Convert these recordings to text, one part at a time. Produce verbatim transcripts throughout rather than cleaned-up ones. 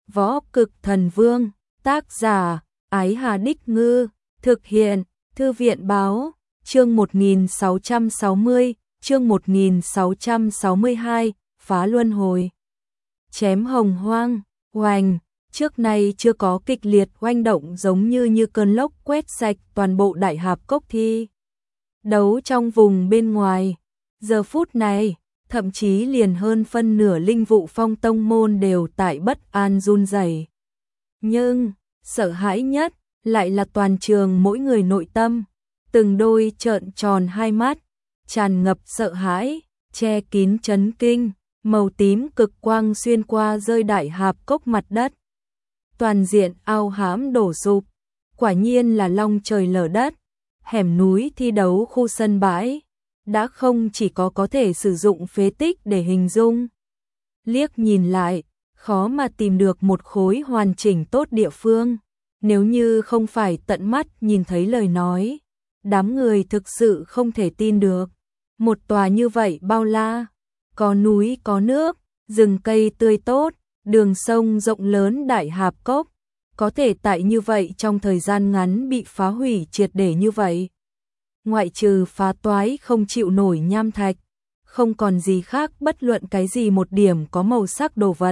Võ Cực Thần Vương, tác giả, Ái Hà Đích Ngư, thực hiện, Thư viện Báo, chương một nghìn sáu trăm sáu mươi, chương một nghìn sáu trăm sáu mươi hai, Phá Luân Hồi. Chém Hồng Hoang, oành, trước nay chưa có kịch liệt oanh động giống như như cơn lốc quét sạch toàn bộ Đại Hạp Cốc thi. Đấu trong vùng bên ngoài, giờ phút này, thậm chí liền hơn phân nửa linh vụ phong tông môn đều tại bất an run rẩy. Nhưng, sợ hãi nhất, lại là toàn trường mỗi người nội tâm, từng đôi trợn tròn hai mắt, tràn ngập sợ hãi, che kín chấn kinh, màu tím cực quang xuyên qua rơi Đại Hạp Cốc mặt đất. Toàn diện ao hãm đổ sụp, quả nhiên là long trời lở đất, hẻm núi thi đấu khu sân bãi, đã không chỉ có có thể sử dụng phế tích để hình dung. Liếc nhìn lại, khó mà tìm được một khối hoàn chỉnh tốt địa phương, nếu như không phải tận mắt nhìn thấy lời nói, đám người thực sự không thể tin được. Một tòa như vậy bao la, có núi có nước, rừng cây tươi tốt, đường sông rộng lớn Đại Hạp Cốc, có thể tại như vậy trong thời gian ngắn bị phá hủy triệt để như vậy. Ngoại trừ phá toái không chịu nổi nham thạch, không còn gì khác bất luận cái gì một điểm có màu sắc đồ vật.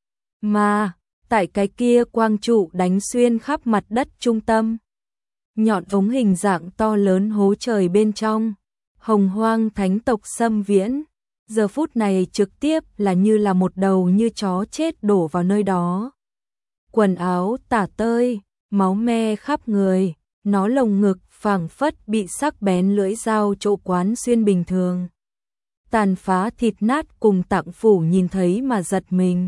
Mà, tại cái kia quang trụ đánh xuyên khắp mặt đất trung tâm, nhọn ống hình dạng to lớn hố trời bên trong, Hồng Hoang thánh tộc xâm viễn, giờ phút này trực tiếp là như là một đầu như chó chết đổ vào nơi đó. Quần áo tả tơi, máu me khắp người, nó lồng ngực phảng phất bị sắc bén lưỡi dao chỗ quán xuyên bình thường. Tàn phá thịt nát cùng tạng phủ nhìn thấy mà giật mình.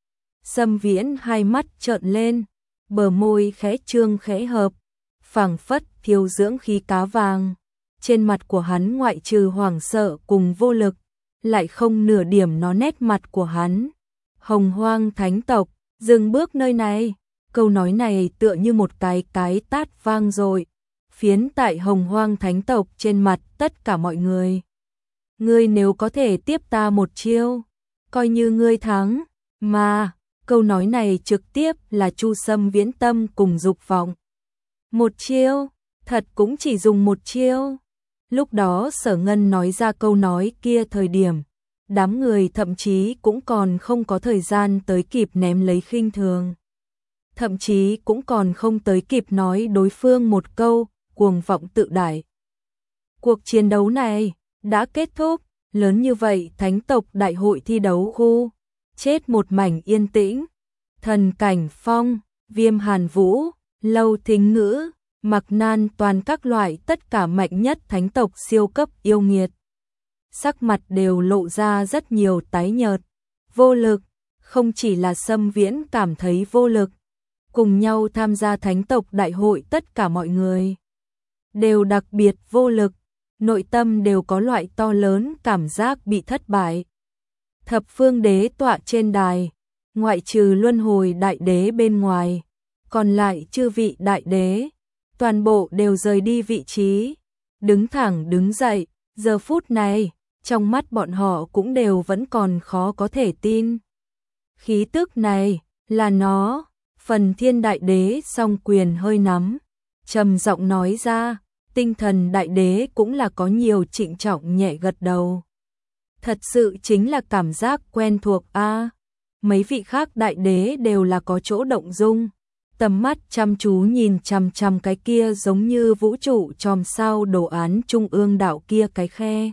Xâm viễn hai mắt trợn lên, bờ môi khẽ trương khẽ hợp, phảng phất thiếu dưỡng khí cá vàng. Trên mặt của hắn ngoại trừ hoảng sợ cùng vô lực, lại không nửa điểm nó nét mặt của hắn. Hồng Hoang thánh tộc, dừng bước nơi này. Câu nói này tựa như một cái cái tát vang dội, phiến tại Hồng Hoang thánh tộc trên mặt tất cả mọi người. Ngươi nếu có thể tiếp ta một chiêu, coi như ngươi thắng, mà, câu nói này trực tiếp là Chu Sâm Viễn tâm cùng dục vọng. Một chiêu, thật cũng chỉ dùng một chiêu. Lúc đó Sở Ngân nói ra câu nói kia thời điểm, đám người thậm chí cũng còn không có thời gian tới kịp ném lấy khinh thường. Thậm chí cũng còn không tới kịp nói đối phương một câu, cuồng vọng tự đại. Cuộc chiến đấu này đã kết thúc, lớn như vậy thánh tộc đại hội thi đấu khu, chết một mảnh yên tĩnh. Thần Cảnh Phong, Viêm Hàn Vũ, Lâu Thính Ngữ, Mặc Nan toàn các loại tất cả mạnh nhất thánh tộc siêu cấp yêu nghiệt. Sắc mặt đều lộ ra rất nhiều tái nhợt, vô lực, không chỉ là Xâm Viễn cảm thấy vô lực. Cùng nhau tham gia thánh tộc đại hội tất cả mọi người đều đặc biệt vô lực, nội tâm đều có loại to lớn cảm giác bị thất bại. Thập phương đế tọa trên đài, ngoại trừ luân hồi đại đế bên ngoài, còn lại chư vị đại đế, toàn bộ đều rời đi vị trí, đứng thẳng đứng dậy, giờ phút này, trong mắt bọn họ cũng đều vẫn còn khó có thể tin. Khí tức này, là nó. Phần Thiên đại đế song quyền hơi nắm, trầm giọng nói ra, Tinh Thần đại đế cũng là có nhiều trịnh trọng nhẹ gật đầu. Thật sự chính là cảm giác quen thuộc a. À, mấy vị khác đại đế đều là có chỗ động dung, tầm mắt chăm chú nhìn chằm chằm cái kia giống như vũ trụ chòm sao đồ án trung ương đạo kia cái khe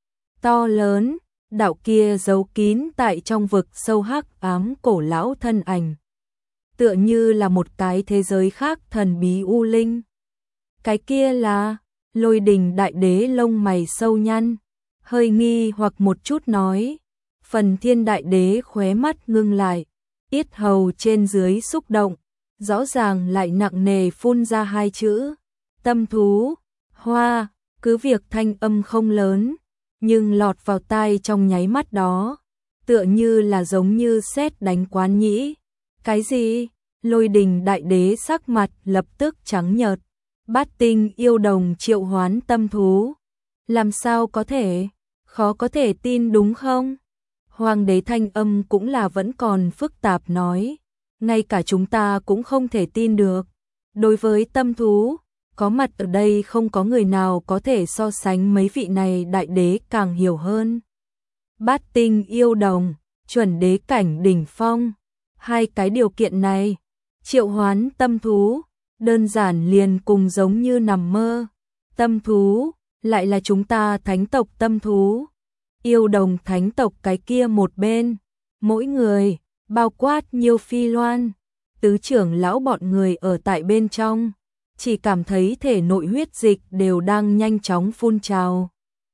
to lớn, đạo kia giấu kín tại trong vực sâu hắc ám cổ lão thân ảnh. Tựa như là một cái thế giới khác thần bí u linh. Cái kia là Lôi Đình đại đế lông mày sâu nhăn, hơi nghi hoặc một chút nói. Phần Thiên đại đế khóe mắt ngưng lại, yết hầu trên dưới xúc động, rõ ràng lại nặng nề phun ra hai chữ, tâm thú, hoa, cứ việc thanh âm không lớn, nhưng lọt vào tai trong nháy mắt đó, tựa như là giống như sét đánh quán nhĩ. Cái gì? Lôi Đình đại đế sắc mặt lập tức trắng nhợt. Bát tinh yêu đồng triệu hoán tâm thú. Làm sao có thể? Khó có thể tin đúng không? Hoàng đế thanh âm cũng là vẫn còn phức tạp nói. ngay cả chúng ta cũng không thể tin được. Đối với tâm thú, có mặt ở đây không có người nào có thể so sánh mấy vị này đại đế càng hiểu hơn. Bát tinh yêu đồng, chuẩn đế cảnh đỉnh phong, hai cái điều kiện này, triệu hoán tâm thú, đơn giản liền cùng giống như nằm mơ. Tâm thú, lại là chúng ta thánh tộc tâm thú. Yêu đồng thánh tộc cái kia một bên, mỗi người, bao quát Nhiêu Phi Loan, tứ trưởng lão bọn người ở tại bên trong, chỉ cảm thấy thể nội huyết dịch đều đang nhanh chóng phun trào.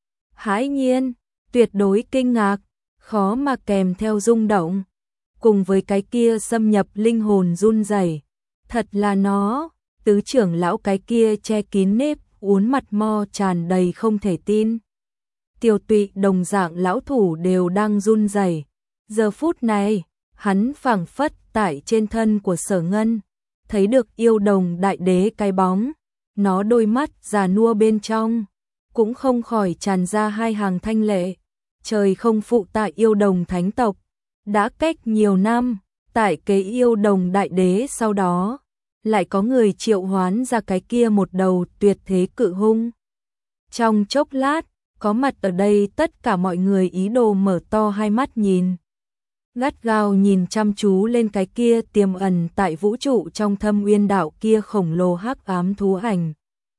Hãi nhiên, tuyệt đối kinh ngạc, khó mà kèm theo rung động, cùng với cái kia xâm nhập linh hồn run rẩy. Thật là nó, tứ trưởng lão cái kia che kín nếp uốn mặt mo tràn đầy không thể tin. Tiêu Tụy đồng dạng lão thủ đều đang run rẩy. Giờ phút này, hắn phảng phất tại trên thân của Sở Ngân, thấy được yêu đồng đại đế cái bóng, nó đôi mắt già nua bên trong, cũng không khỏi tràn ra hai hàng thanh lệ. Trời không phụ tại yêu đồng thánh tộc, đã cách nhiều năm, tại kế yêu đồng đại đế sau đó, lại có người triệu hoán ra cái kia một đầu tuyệt thế cự hung. Trong chốc lát, có mặt ở đây tất cả mọi người ý đồ mở to hai mắt nhìn. Gắt gao nhìn chăm chú lên cái kia tiềm ẩn tại vũ trụ trong thâm uyên đạo kia khổng lồ hắc ám thú ảnh.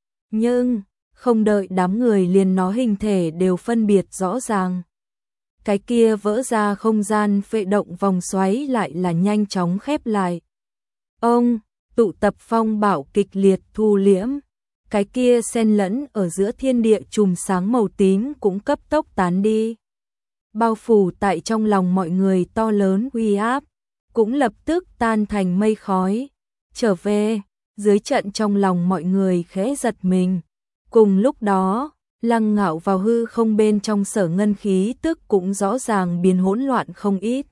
Nhưng, không đợi đám người liền nó hình thể đều phân biệt rõ ràng. Cái kia vỡ ra không gian phệ động vòng xoáy lại là nhanh chóng khép lại. Ông, tụ tập phong bảo kịch liệt thu liễm. Cái kia xen lẫn ở giữa thiên địa chùm sáng màu tím cũng cấp tốc tán đi. Bao phủ tại trong lòng mọi người to lớn uy áp, cũng lập tức tan thành mây khói. Trở về, dưới trận trong lòng mọi người khẽ giật mình. Cùng lúc đó, Lăng Ngạo vào hư không bên trong Sở Ngân khí tức cũng rõ ràng biến hỗn loạn không ít.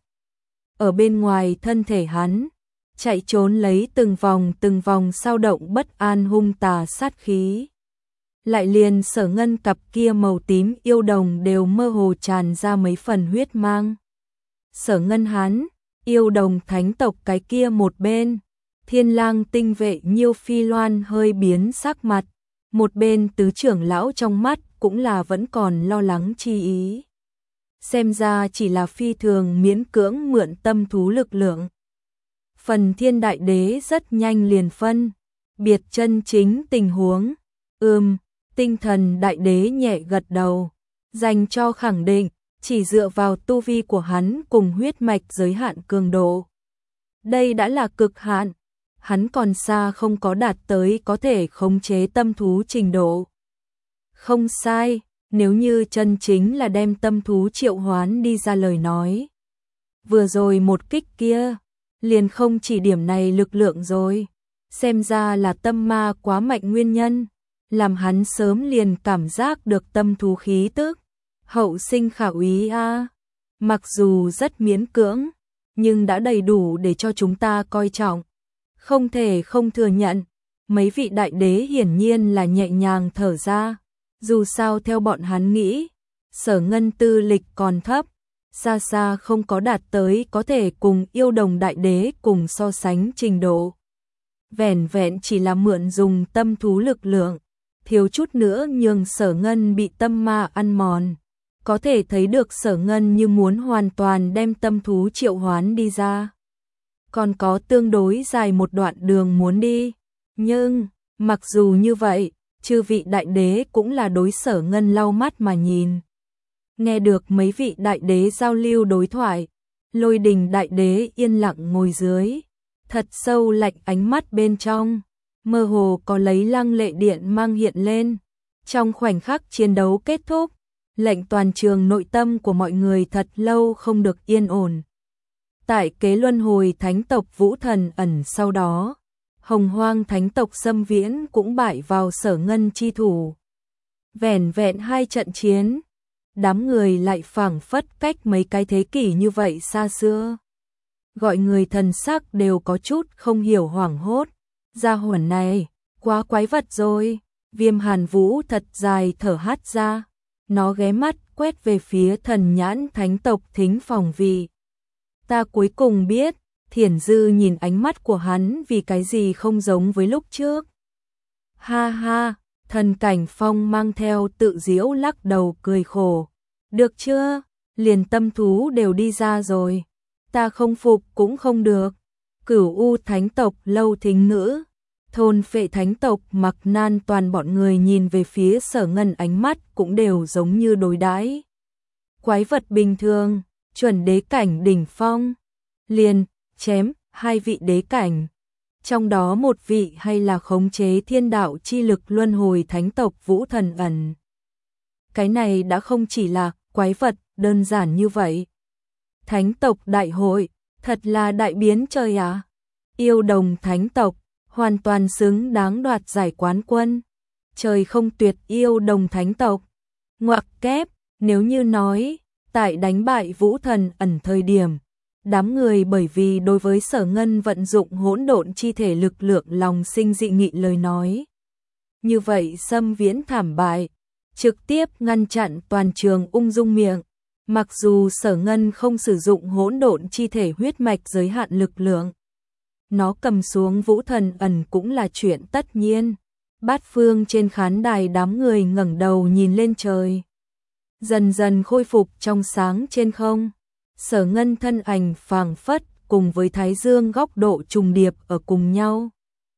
Ở bên ngoài thân thể hắn, chạy trốn lấy từng vòng từng vòng sao động bất an hung tà sát khí. Lại liền Sở Ngân cặp kia màu tím yêu đồng đều mơ hồ tràn ra mấy phần huyết mang. Sở Ngân hắn, yêu đồng thánh tộc cái kia một bên, Thiên Lang tinh vệ Nhiêu Phi Loan hơi biến sắc mặt, một bên tứ trưởng lão trong mắt cũng là vẫn còn lo lắng chi ý. Xem ra chỉ là phi thường miễn cưỡng mượn tâm thú lực lượng. Phần Thiên Đại Đế rất nhanh liền phân biệt chân chính tình huống. Ừm, Tinh Thần Đại Đế nhẹ gật đầu, dành cho khẳng định, chỉ dựa vào tu vi của hắn cùng huyết mạch giới hạn cường độ. Đây đã là cực hạn, hắn còn xa không có đạt tới có thể khống chế tâm thú trình độ. Không sai, nếu như chân chính là đem tâm thú triệu hoán đi ra lời nói. Vừa rồi một kích kia, liền không chỉ điểm này lực lượng rồi, xem ra là tâm ma quá mạnh nguyên nhân, làm hắn sớm liền cảm giác được tâm thú khí tức. Hậu sinh khả úy a, mặc dù rất miễn cưỡng, nhưng đã đầy đủ để cho chúng ta coi trọng. Không thể không thừa nhận, mấy vị đại đế hiển nhiên là nhẹ nhàng thở ra, dù sao theo bọn hắn nghĩ, Sở Ngân tư lịch còn thấp, xa xa không có đạt tới có thể cùng yêu đồng đại đế cùng so sánh trình độ. Vẻn vẹn chỉ là mượn dùng tâm thú lực lượng, thiếu chút nữa nhường Sở Ngân bị tâm ma ăn mòn. Có thể thấy được Sở Ngân như muốn hoàn toàn đem tâm thú triệu hoán đi ra. Còn có tương đối dài một đoạn đường muốn đi. Nhưng, mặc dù như vậy, chư vị đại đế cũng là đối Sở Ngân lau mắt mà nhìn. Nghe được mấy vị đại đế giao lưu đối thoại, Lôi Đình đại đế yên lặng ngồi dưới, thật sâu lạnh ánh mắt bên trong, mơ hồ có lấy lăng lệ điện mang hiện lên. Trong khoảnh khắc chiến đấu kết thúc, lệnh toàn trường nội tâm của mọi người thật lâu không được yên ổn. Tại kế luân hồi thánh tộc Vũ Thần ẩn sau đó, Hồng Hoang thánh tộc Xâm Viễn cũng bại vào Sở Ngân chi thủ. Vẻn vẹn hai trận chiến, đám người lại phảng phất cách mấy cái thế kỷ như vậy xa xưa. Gọi người thần sắc đều có chút không hiểu hoảng hốt. Gia hỏa này, quá quái vật rồi. Viêm Hàn Vũ thật dài thở hắt ra. Nó ghé mắt quét về phía thần nhãn thánh tộc Thính Phòng Vị. Ta cuối cùng biết, Thiển Dư nhìn ánh mắt của hắn vì cái gì không giống với lúc trước. Ha ha, Thần Cảnh Phong mang theo tự giễu lắc đầu cười khổ. Được chưa, liền tâm thú đều đi ra rồi. Ta không phục cũng không được. Cửu U Thánh tộc Lâu Thính Ngữ, Thôn Phệ Thánh tộc Mặc Nan, toàn bọn người nhìn về phía Sở Ngân ánh mắt cũng đều giống như đối đãi quái vật bình thường, chuẩn đế cảnh đỉnh phong. Liền chém hai vị đế cảnh, trong đó một vị hay là khống chế thiên đạo chi lực luân hồi thánh tộc Vũ Thần Ẩn. Cái này đã không chỉ là quái vật đơn giản như vậy. Thánh tộc đại hội, thật là đại biến trời à. Yêu đồng thánh tộc, hoàn toàn xứng đáng đoạt giải quán quân. Trời không tuyệt yêu đồng thánh tộc. Ngoặc kép, nếu như nói, tại đánh bại Vũ Thần Ẩn thời điểm, đám người bởi vì đối với Sở Ngân vận dụng hỗn độn chi thể lực lượng lòng sinh dị nghị lời nói. Như vậy xâm viễn thảm bại, trực tiếp ngăn chặn toàn trường ung dung miệng. Mặc dù Sở Ngân không sử dụng hỗn độn chi thể huyết mạch giới hạn lực lượng, nó cầm xuống Vũ Thần Ẩn cũng là chuyện tất nhiên. Bát phương trên khán đài đám người ngẩng đầu nhìn lên trời, dần dần khôi phục trong sáng trên không. Sở Ngân thân ảnh phảng phất cùng với Thái Dương góc độ trùng điệp ở cùng nhau.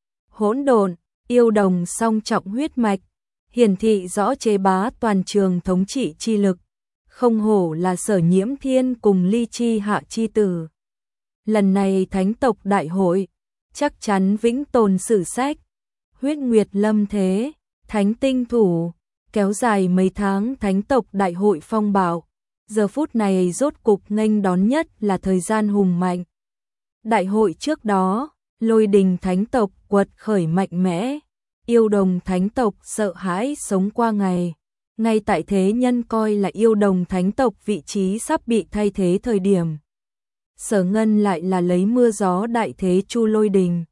Hỗn độn, yêu đồng song trọng huyết mạch, hiển thị rõ chế bá toàn trường thống trị chi lực. Không hổ là Sở Nhiễm Thiên cùng Ly Chi Hạ chi tử. Lần này Thánh tộc đại hội, chắc chắn vĩnh tồn sử sách. Huyết Nguyệt lâm thế, Thánh tinh thủ, kéo dài mấy tháng Thánh tộc đại hội phong bạo. Giờ phút này rốt cục nghênh đón nhất là thời gian hùng mạnh. Đại hội trước đó, Lôi Đình Thánh tộc quật khởi mạnh mẽ, Yêu đồng Thánh tộc sợ hãi sống qua ngày. Ngay tại thế nhân coi là Yêu đồng Thánh tộc vị trí sắp bị thay thế thời điểm, Sở Ngân lại là lấy mưa gió đại thế chu Lôi Đình.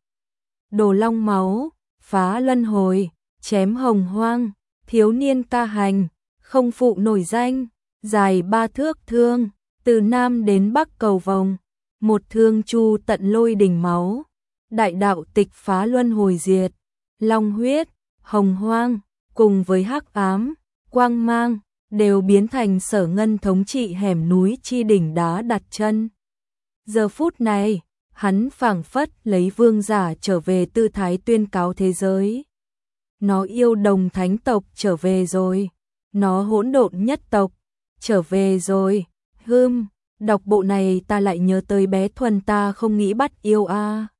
Đồ long máu, phá luân hồi, chém hồng hoang, thiếu niên ca hành, không phụ nổi danh. Dài ba thước thương, từ Nam đến Bắc cầu vòng, một thương chu tận Lôi Đình máu. Đại đạo tịch phá luân hồi diệt, long huyết, hồng hoang, cùng với hắc ám, quang mang, đều biến thành Sở Ngân thống trị hẻm núi chi đỉnh đá đặt chân. Giờ phút này, hắn phảng phất lấy vương giả trở về tư thái tuyên cáo thế giới. Nó yêu đồng thánh tộc trở về rồi, nó hỗn độn nhất tộc trở về rồi. Hừm, đọc bộ này ta lại nhớ tới bé Thuần ta không nghĩ bắt yêu a. À.